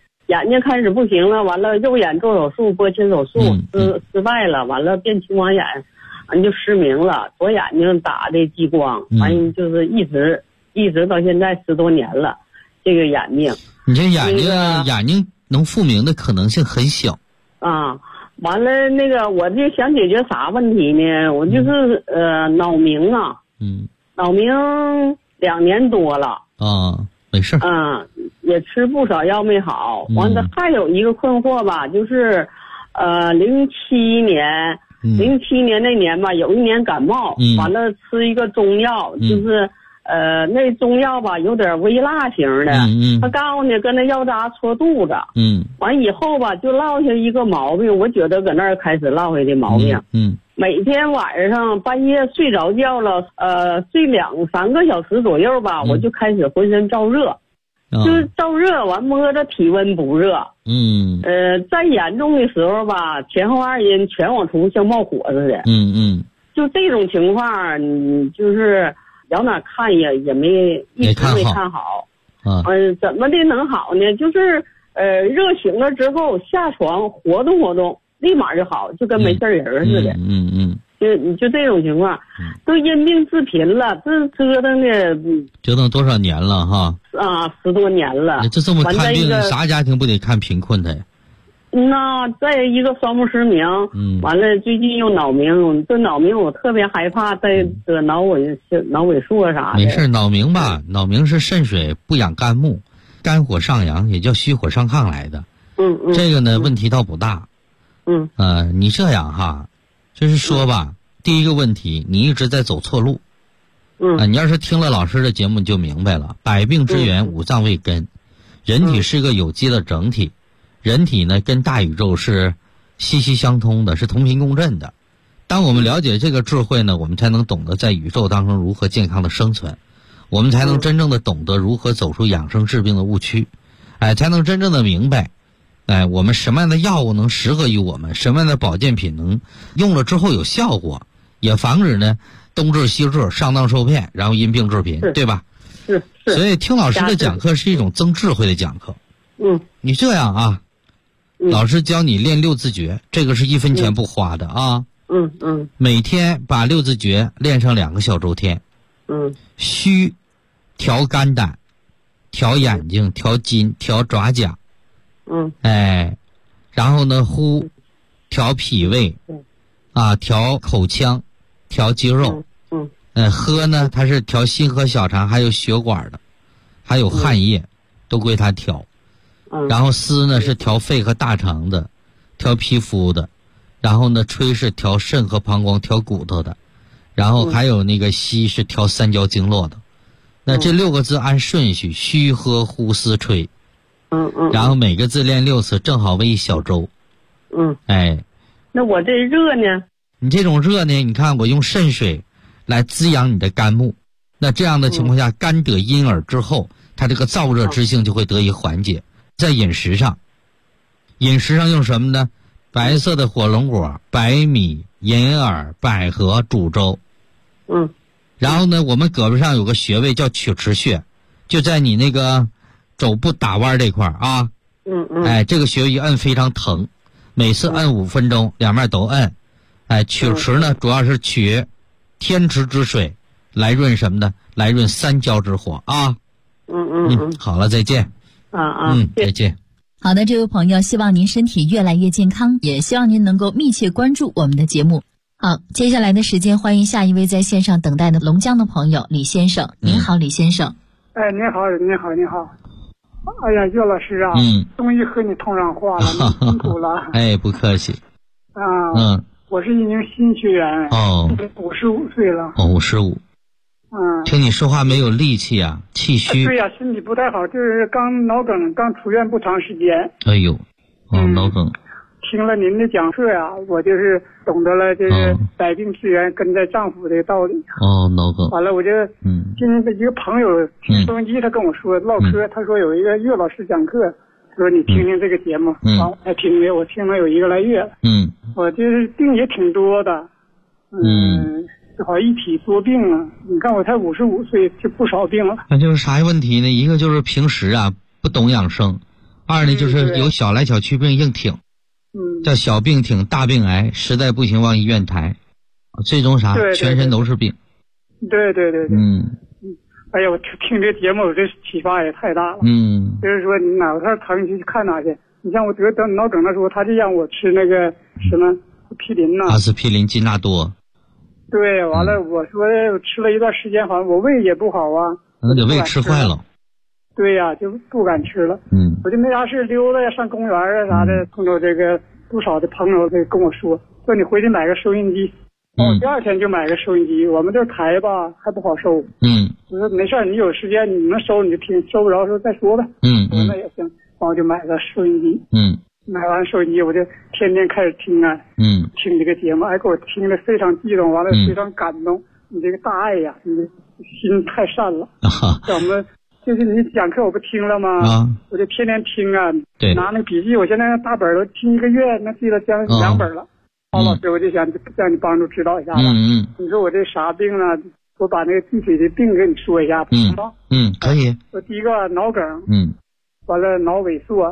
完了右眼做手术，拨切手术失败了，完了变青光眼。就失明了，左眼睛打的激光，完就是一直到现在10多年了，这个眼病。
你这眼睛能复明的可能性很小。
完了那个我就想解决啥问题呢？我就是脑鸣啊，脑鸣2年多了。
没事。
也吃不少药没好。完了还有一个困惑吧，就是07年那年吧，有一年感冒，完了吃一个中药，就是那中药吧有点微辣型的，他告诉你跟那药渣戳肚子，完以后吧就落下一个毛病，我觉得搁那儿开始落下的毛病，每天晚上半夜睡着觉了，睡2、3个小时左右吧，我就开始浑身燥热。就是燥热，完摸着体温不热，再严重的时候吧，前后2阴全往出像冒火似的，就这种情况，你就是往哪看也一直没看好，怎么的能好呢？就是热醒了之后下床活动活动，立马就好，就跟没事人似的。就这种情况，都因病致贫了，这折腾的，
折腾多少年了哈？
啊，10多年了。
这么看病，啥家庭不得看贫困的呀？
那再一个双目失明，完了最近又脑鸣，这脑鸣我特别害怕，再得脑萎缩啥的。
没事，脑鸣吧，脑鸣是肾水不养肝木，肝火上扬，也叫虚火上亢来的。这个呢问题倒不大。你这样哈。就是说吧，第一个问题，你一直在走错路。你要是听了老师的节目，你就明白了。百病之源，五脏为根。人体是个有机的整体，人体呢跟大宇宙是息息相通的，是同频共振的。当我们了解这个智慧呢，我们才能懂得在宇宙当中如何健康的生存，我们才能真正的懂得如何走出养生治病的误区，才能真正的明白。我们什么样的药物能适合于我们？什么样的保健品能用了之后有效果，也防止呢东治西治、上当受骗，然后因病致贫，对吧？
是。
所以听老师的讲课是一种增智慧的讲课。你这样啊，老师教你练6字诀，这个是1分钱不花的啊。每天把6字诀练上2个小周天。虚调肝胆，调眼睛，调筋，调爪甲。然后呢，呼调脾胃，调口腔，调肌肉。喝呢，它是调心和小肠，还有血管的，还有汗液，都归它调。然后思呢是调肺和大肠的，调皮肤的。然后呢，吹是调肾和膀胱，调骨头的。然后还有那个吸是调三焦经络的。那这6个字按顺序：虚、喝、呼、思、吹。然后每个字练6次，正好为1小周。
那我这热呢？
你这种热呢，你看我用肾水来滋养你的肝木，那这样的情况下，肝得阴耳之后，它这个燥热之性就会得以缓解。在饮食上用什么呢？白色的火龙果、白米、银耳、百合煮粥。然后呢，我们胳膊上有个穴位叫曲池穴，就在你那个肘部打弯这块啊。这个穴位一摁非常疼，每次摁5分钟，两面都摁。曲池呢，主要是取天池之水来润什么呢？来润三焦之火啊。好了，再见。再见。
好的，这位朋友，希望您身体越来越健康，也希望您能够密切关注我们的节目。好，接下来的时间，欢迎下一位在线上等待的龙江的朋友李先生。您好，李先生。
你好。哎呀，岳老师啊，终于和你通上话了，你辛苦了。
不客气。
我是一名新学员。55岁了。
55。听你说话没有力气啊，气虚。
对呀，身体不太好，就是脑梗，刚出院不长时间。
脑梗。
听了您的讲课呀，我就是懂得了这个百病之源根在脏腑的道理。
脑梗。
完了，我就今天的一个朋友听收音机，他跟我说唠嗑，他说有一个岳老师讲课，说你听听这个节目。我才听的，我听了有1个来月了。我就是病也挺多的。好一体多病啊！你看我才55岁，就不少病了。
那就是啥问题呢？一个就是平时不懂养生，二呢就是有小来小去病硬挺。叫小病挺大病癌，实在不行往医院抬，最终全身都是病。
对。哎呀，我听这节目，我这启发也太大了。就是说你哪块疼你就去看哪去。你像我得脑梗的时候，他就让我吃那个什么匹林呐，
阿司匹林、金纳多。
对，完了我说吃了一段时间，好像我胃也不好啊。
那就胃吃坏了。
对呀，就不敢吃了。我就没啥事溜达呀，上公园啊啥的，碰到这个不少的朋友跟我说你回去买个收音机。我第2天就买个收音机，我们这台吧还不好收。我说没事，你有时间你能收你就听，收不着的时候再说呗。我说那也行，我就买个收音机。买完收音机我就天天开始听听这个节目，给我听得非常激动，完了非常感动。你这个大爱呀，你的心太善了。我们就是你讲课我不听了吗？我就天天听对，拿那笔记，我现在大本都听1个月，那记了将近2本了。郝老师，我就想让你帮助指导一下吧。你说我这啥病呢？我把那个具体的病给你说一下，行吗？
可以。
我第一个脑梗，完了脑萎缩，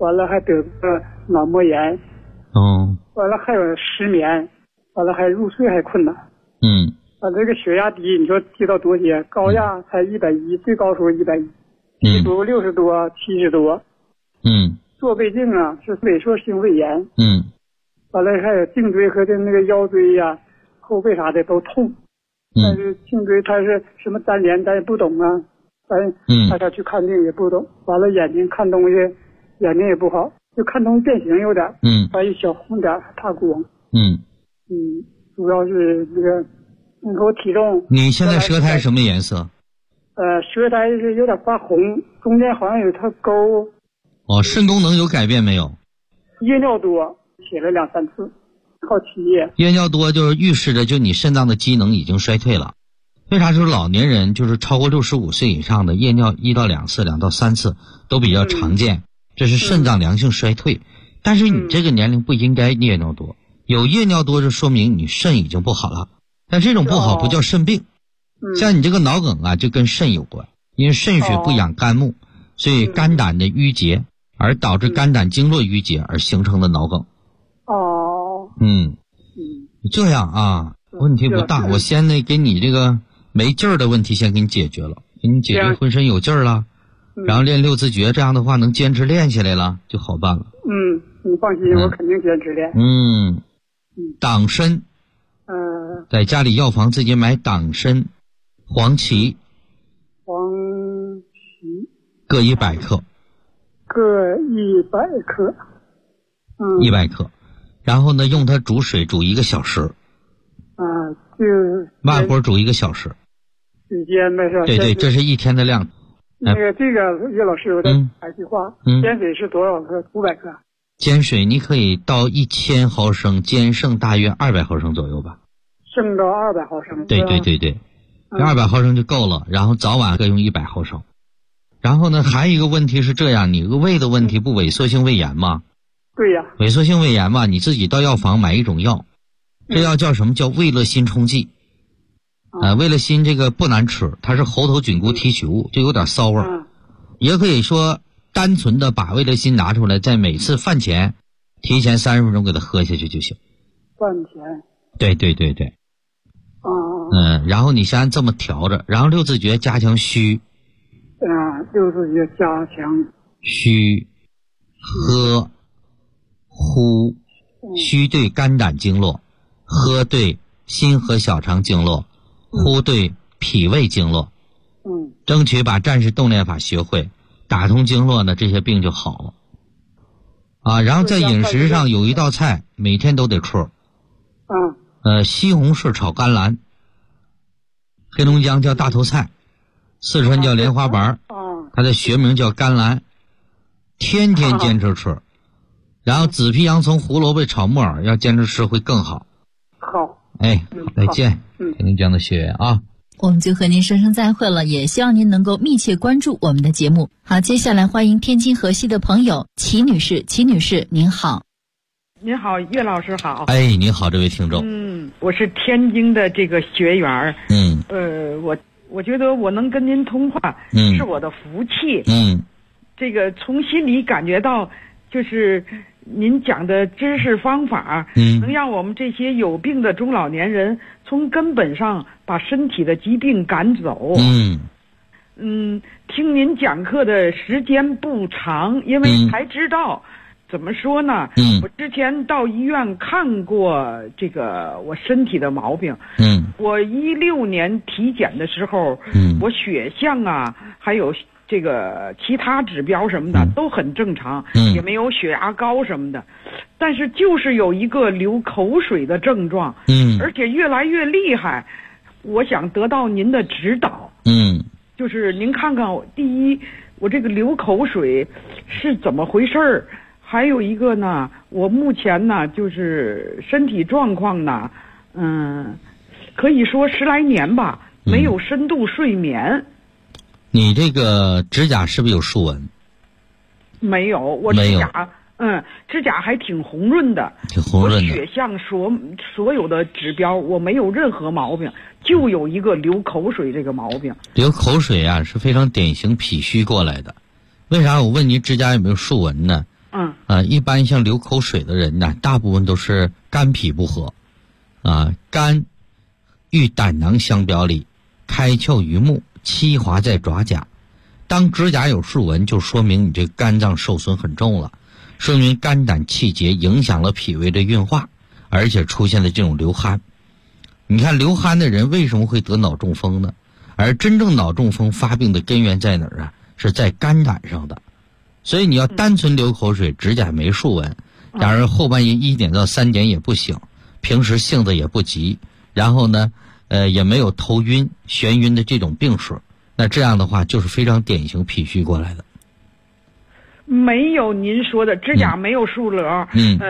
完了还得个脑膜炎，完了还有失眠，完了还入睡还困难，这个血压低，你说低到多些？高压才110，最高时候110，低度60多、70多，做胃镜啊是萎缩性胃炎，完了还有颈椎和那个腰椎呀、后背啥的都痛，但是颈椎它是什么粘连，咱也不懂啊，大家去看病也不懂，完了眼睛看东西眼睛也不好，就看东西变形有点，还有小红点怕光，主要是那个。你说我体重，
你现在舌苔什么颜色？
舌苔是有点发红，中间好像有条沟。
肾功能有改变没有？
夜尿多，写了2、3次，好奇夜。
夜尿多就是预示着你肾脏的机能已经衰退了。为啥就是老年人就是超过65岁以上的夜尿1到2次、2到3次都比较常见，这是肾脏良性衰退。但是你这个年龄不应该夜尿多，有夜尿多就说明你肾已经不好了。但这种不好不叫肾病，像你这个脑梗啊就跟肾有关，因为肾血不养肝木，所以肝胆的淤结而导致肝胆经络淤结而形成的脑梗。这样啊，问题不大。我先给你这个没劲儿的问题先给你解决了，给你解决浑身有劲儿了，然后练6字诀，这样的话能坚持练下来了就好办了。
你放心，我肯定坚持练。
党参。在家里药房自己买党参、黄芪各100克，
各100克
，100克，然后呢用它煮水煮1个小时，
就
慢火煮1个小时，
时间呗是吧？
对，这是1天的量。
这个岳老师，我再插一句话，煎水是多少克？500克。
煎水你可以到1000毫升，煎剩大约200毫升左右吧。
剩到200毫升。
对，200毫升就够了。然后早晚各用100毫升。然后呢，还有一个问题是这样，你个胃的问题不萎缩性胃炎吗？
对呀。
萎缩性胃炎嘛，你自己到药房买一种药，这药叫什么？叫胃乐心冲剂。胃乐心这个不难吃，它是猴头菌菇提取物，就有点骚味。也可以说单纯的把胃乐心拿出来，在每次饭前提前30分钟给它喝下去就行。
饭前。
对。然后你先这么调着，然后6字诀加强虚。
6字诀加强
虚、喝、呼。虚对肝胆经络，喝对心和小肠经络，呼对脾胃经络。争取把战士动练法学会，打通经络呢，这些病就好了。然后在饮食上有一道菜每天都得吃。西红柿炒甘蓝，黑龙江叫大头菜，四川叫莲花白，它的学名叫甘蓝，天天坚持吃。然后紫皮洋葱、胡萝卜炒木耳要坚持吃会更好。
好，
再见，黑龙江的学员啊。
我们就和您说声再会了，也希望您能够密切关注我们的节目。好，接下来欢迎天津河西的朋友齐女士。齐女士您好。
您好，岳老师好。
您好，这位听众。
我是天津的这个学员。我觉得我能跟您通话，是我的福气。这个从心里感觉到，就是您讲的知识方法，能让我们这些有病的中老年人从根本上把身体的疾病赶走。听您讲课的时间不长，因为才知道。怎么说呢？我之前到医院看过这个我身体的毛病。我16年体检的时候，我血象啊，还有这个其他指标什么的都很正常，也没有血压高什么的。但是就是有一个流口水的症状，而且越来越厉害。我想得到您的指导。就是您看看，第一，我这个流口水是怎么回事儿？还有一个呢，我目前呢就是身体状况呢，可以说10来年吧，没有深度睡眠。
你这个指甲是不是有竖纹？
没有，我指甲指甲还挺红润的，我血象所有的指标我没有任何毛病，就有一个流口水这个毛病。
流口水啊是非常典型脾虚过来的。为啥我问您指甲有没有竖纹呢？ 一般像流口水的人呢，大部分都是肝脾不和。肝与胆囊相表里，开窍于目，期滑在爪甲。当指甲有竖纹，就说明你这个肝脏受损很重了，说明肝胆气结影响了脾胃的运化，而且出现了这种流汗。你看流汗的人为什么会得脑中风呢？而真正脑中风发病的根源在哪儿啊？是在肝胆上的。所以你要单纯流口水，指甲没竖纹，然而后半夜1点到3点也不醒，平时性子也不急，然后呢也没有头晕眩晕的这种病史，那这样的话就是非常典型脾虚过来的。
没有您说的指甲没有竖棱，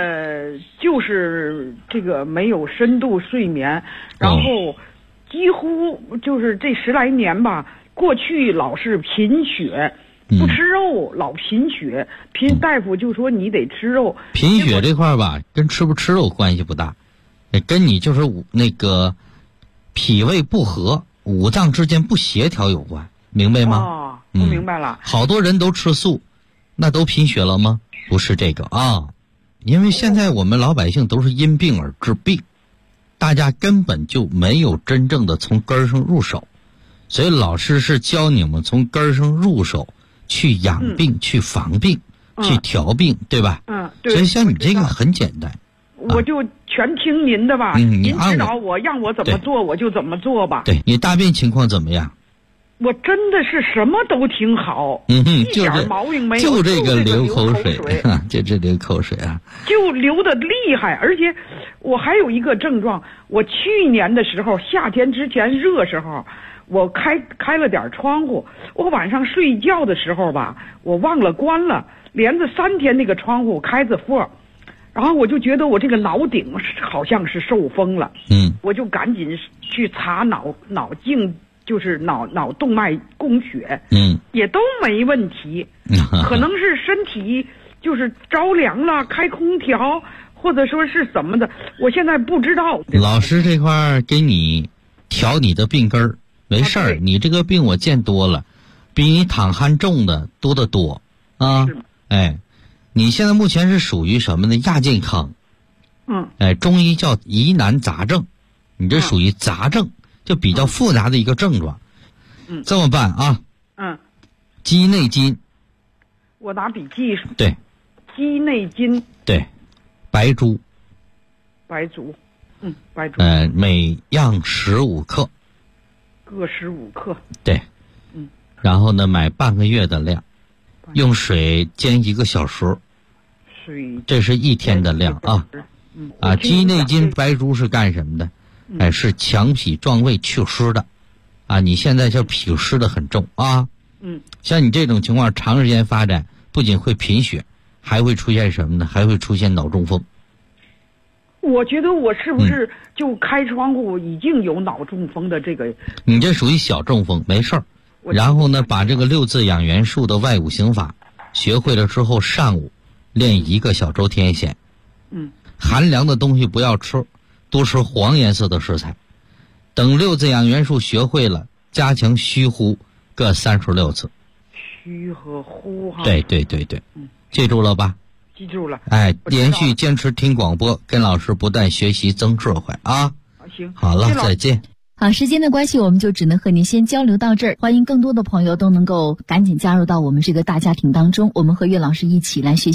就是这个没有深度睡眠，然后几乎就是这10来年吧，过去老是贫血，不吃肉，老贫血，大夫就说你得吃肉。
贫血这块吧，跟吃不吃肉关系不大，跟你就是那个脾胃不和、五脏之间不协调有关，明白吗？
我明白了。
好多人都吃素，那都贫血了吗？不是这个啊，因为现在我们老百姓都是因病而治病，大家根本就没有真正的从根儿上入手，所以老师是教你们从根儿上入手，去养病、去防病、去调病，对吧？
对。
所以像你这个很简单，
我就全听您的吧。您指导我，让我怎么做我就怎么做吧。
对，你大便情况怎么样？
我真的是什么都挺好，一点毛病没有，
就这个流口水，就这流口水啊，
就流的厉害。而且我还有一个症状，我去年的时候夏天之前热时候，我开了点窗户，我晚上睡觉的时候吧，我忘了关了，连着3天那个窗户开着缝，然后我就觉得我这个脑顶好像是受风了，我就赶紧去查脑镜。就是脑动脉供血，也都没问题，可能是身体就是着凉了，开空调，或者说是怎么的，我现在不知道。
老师这块给你调你的病根儿，没事儿，你这个病我见多了，比你躺鼾重的多得多啊！哎，你现在目前是属于什么呢？亚健康，中医叫疑难杂症，你这属于杂症。就比较复杂的一个症状，这么办啊？鸡内金，
我拿笔记。
对，
鸡内金。
对，白术。
白术。
每样15克。
各15克。
对。然后呢，买半个月的量，用水煎1个小时。这是1天的量啊。鸡内金、白术是干什么的？是强脾壮胃祛湿的，你现在就脾湿的很重啊。像你这种情况长时间发展，不仅会贫血，还会出现什么呢？还会出现脑中风。
我觉得我是不是就开窗户已经有脑中风的这个？
你这属于小中风，没事儿。然后呢，把这个6字养元术的外五行法学会了之后，上午练1个小周天显。寒凉的东西不要吃。多吃黄颜色的食材，等6字养元术学会了，加强虚呼各36次。
虚和呼哈。
对，记住了吧？
记住了。
连续坚持听广播，跟老师不断学习增智慧啊。
行，
好了，再见。
好，时间的关系，我们就只能和您先交流到这儿。欢迎更多的朋友都能够赶紧加入到我们这个大家庭当中，我们和岳老师一起来学习。